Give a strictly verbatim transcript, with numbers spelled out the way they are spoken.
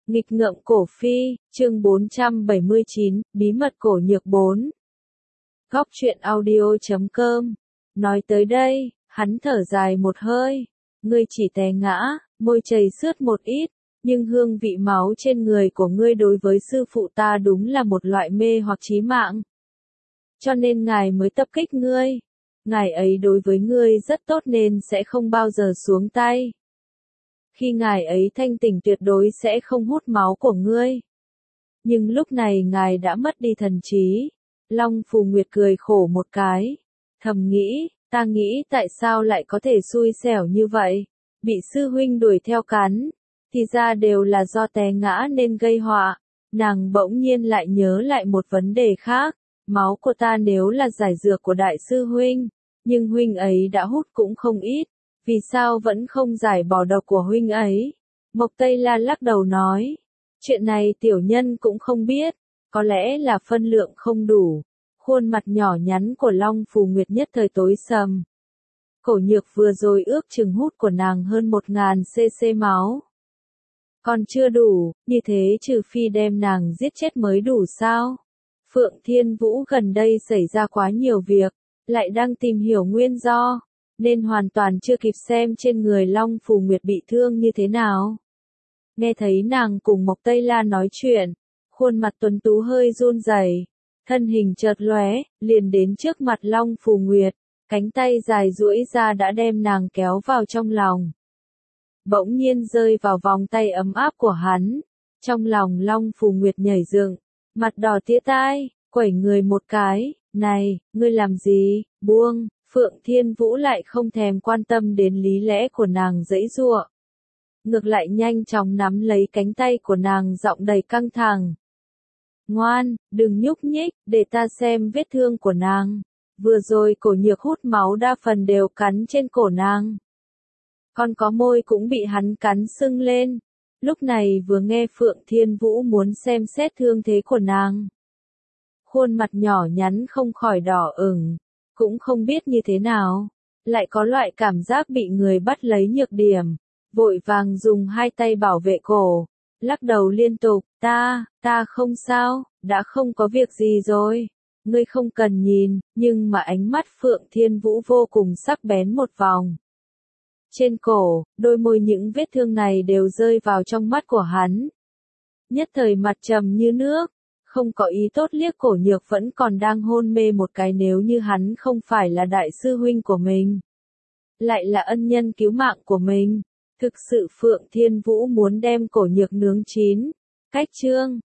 Nghịch ngợm cổ phi, chương bốn trăm bảy mươi chín, bí mật cổ nhược bốn. Góc truyện audio chấm com. Nói tới đây, hắn thở dài một hơi. Ngươi chỉ té ngã, môi chảy xước một ít, nhưng hương vị máu trên người của ngươi đối với sư phụ ta đúng là một loại mê hoặc chí mạng. Cho nên ngài mới tập kích ngươi. Ngài ấy đối với ngươi rất tốt nên sẽ không bao giờ xuống tay. Khi ngài ấy thanh tỉnh tuyệt đối sẽ không hút máu của ngươi. Nhưng lúc này ngài đã mất đi thần trí. Long Phù Nguyệt cười khổ một cái. Thầm nghĩ, ta nghĩ tại sao lại có thể xui xẻo như vậy. Bị sư huynh đuổi theo cắn. Thì ra đều là do té ngã nên gây họa. Nàng bỗng nhiên lại nhớ lại một vấn đề khác. Máu của ta nếu là giải dược của đại sư huynh. Nhưng huynh ấy đã hút cũng không ít. Vì sao vẫn không giải bỏ độc của huynh ấy? Mộc Tây La lắc đầu nói. Chuyện này tiểu nhân cũng không biết. Có lẽ là phân lượng không đủ. Khuôn mặt nhỏ nhắn của Long Phù Nguyệt nhất thời tối sầm. Cổ nhược vừa rồi ước chừng hút của nàng hơn một ngàn cc máu. Còn chưa đủ, như thế trừ phi đem nàng giết chết mới đủ sao? Phượng Thiên Vũ gần đây xảy ra quá nhiều việc, lại đang tìm hiểu nguyên do. Nên hoàn toàn chưa kịp xem trên người Long Phù Nguyệt bị thương như thế nào. Nghe thấy nàng cùng Mộc Tây La nói chuyện, khuôn mặt tuấn tú hơi run rẩy, thân hình chợt lóe, liền đến trước mặt Long Phù Nguyệt, cánh tay dài duỗi ra đã đem nàng kéo vào trong lòng. Bỗng nhiên rơi vào vòng tay ấm áp của hắn, trong lòng Long Phù Nguyệt nhảy dựng, mặt đỏ tía tai, quẩy người một cái, này, ngươi làm gì, buông. Phượng Thiên Vũ lại không thèm quan tâm đến lý lẽ của nàng giãy giụa. Ngược lại nhanh chóng nắm lấy cánh tay của nàng giọng đầy căng thẳng. Ngoan, đừng nhúc nhích, để ta xem vết thương của nàng. Vừa rồi cổ nhược hút máu đa phần đều cắn trên cổ nàng. Còn có môi cũng bị hắn cắn sưng lên. Lúc này vừa nghe Phượng Thiên Vũ muốn xem xét thương thế của nàng. Khuôn mặt nhỏ nhắn không khỏi đỏ ửng. Cũng không biết như thế nào, lại có loại cảm giác bị người bắt lấy nhược điểm, vội vàng dùng hai tay bảo vệ cổ, lắc đầu liên tục, ta, ta không sao, đã không có việc gì rồi, ngươi không cần nhìn, nhưng mà ánh mắt Phượng Thiên Vũ vô cùng sắc bén một vòng. Trên cổ, đôi môi những vết thương này đều rơi vào trong mắt của hắn. Nhất thời mặt trầm như nước. Không có ý tốt liếc cổ nhược vẫn còn đang hôn mê một cái nếu như hắn không phải là đại sư huynh của mình. Lại là ân nhân cứu mạng của mình. Thực sự Phượng Thiên Vũ muốn đem cổ nhược nướng chín. Cách chương.